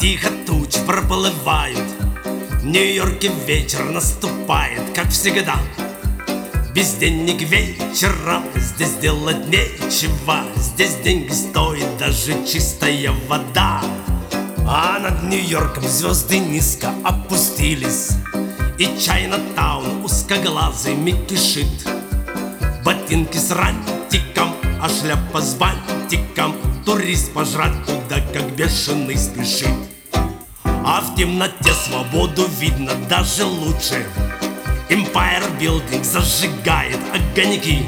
тихо тучи проплывают. В Нью-Йорке вечер наступает, как всегда. Безденник вечером, здесь делать нечего. Здесь деньги стоит даже чистая вода. А над Нью-Йорком звезды низко опустились, и Чайна-таун узкоглазыми кишит. Ботинки с рантиком, а шляпа с бантиком. Турист пожрать туда, как бешеный, спешит. А в темноте свободу видно даже лучше. Empire Building зажигает огоньки,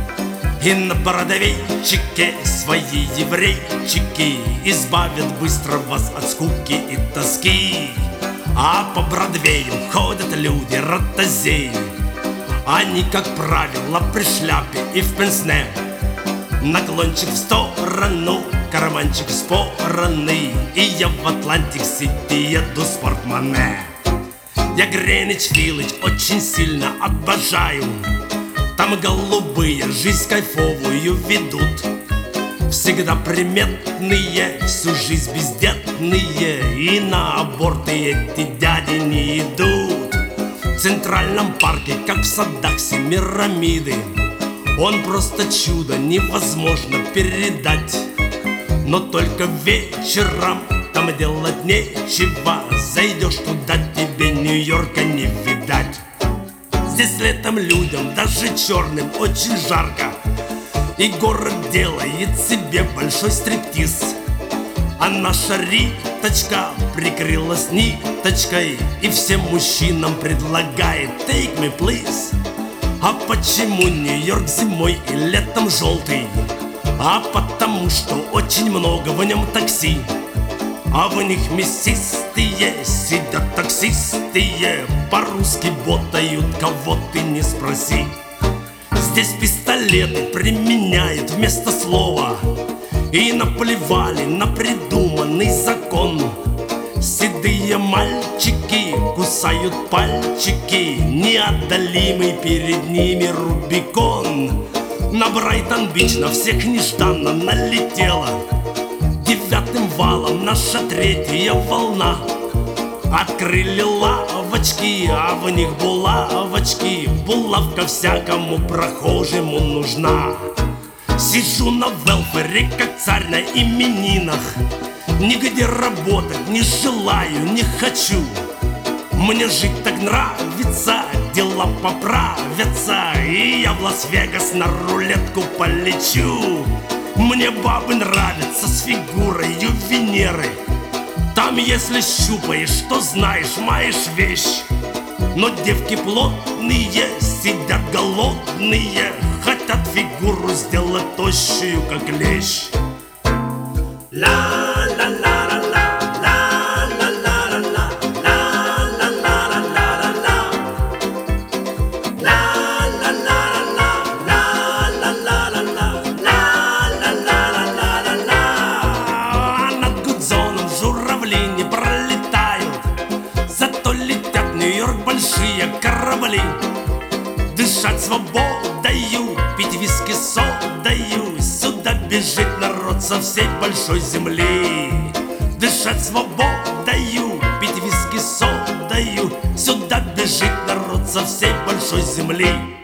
и на бородавейчике свои еврейчики избавят быстро вас от скуки и тоски. А по Бродвею ходят люди ротозеи. Они, как правило, при шляпе и в пенсне. Наклончик в сторону, карманчик в стороны, и я в Атлантик-Сити еду с портмоне. Я Гринвич-Виллидж очень сильно обожаю. Там голубые жизнь кайфовую ведут. Всегда приметные, всю жизнь бездетные, и на аборты эти дяди не идут. В Центральном парке, как в садах Семирамиды, он просто чудо, невозможно передать. Но только вечером там делать нечего. Зайдешь туда, тебе Нью-Йорка не видать. Здесь летом людям, даже черным, очень жарко, и город делает себе большой стриптиз. А наша Риточка прикрылась ниточкой и всем мужчинам предлагает take me please. А почему Нью-Йорк зимой и летом желтый? А потому что очень много в нем такси. А в них мясистые сидят таксистые, по-русски ботают, кого ты не спроси. Здесь пистолеты применяют вместо слова, и наплевали на придуманный закон. Седые мальчики кусают пальчики, неодолимый перед ними Рубикон. На Брайтон-Бич на всех нежданно налетела девятым валом наша третья волна. Открыли лавочки, а в них булавочки. Булавка всякому прохожему нужна. Сижу на велфере, как царь на именинах. Нигде работать не желаю, не хочу. Мне жить так нравится, дела поправятся, и я в Лас-Вегас на рулетку полечу. Мне бабы нравятся с фигурой Венеры. Там, если щупаешь, то знаешь, маешь вещь. Но девки плотные, сидят голодные, хотят фигуру сделать тощую, как лещ. Большие корабли, дышать свободою, пить виски содою. Сюда бежит народ со всей большой земли. Дышать свободою, пить виски содою. Сюда бежит народ со всей большой земли.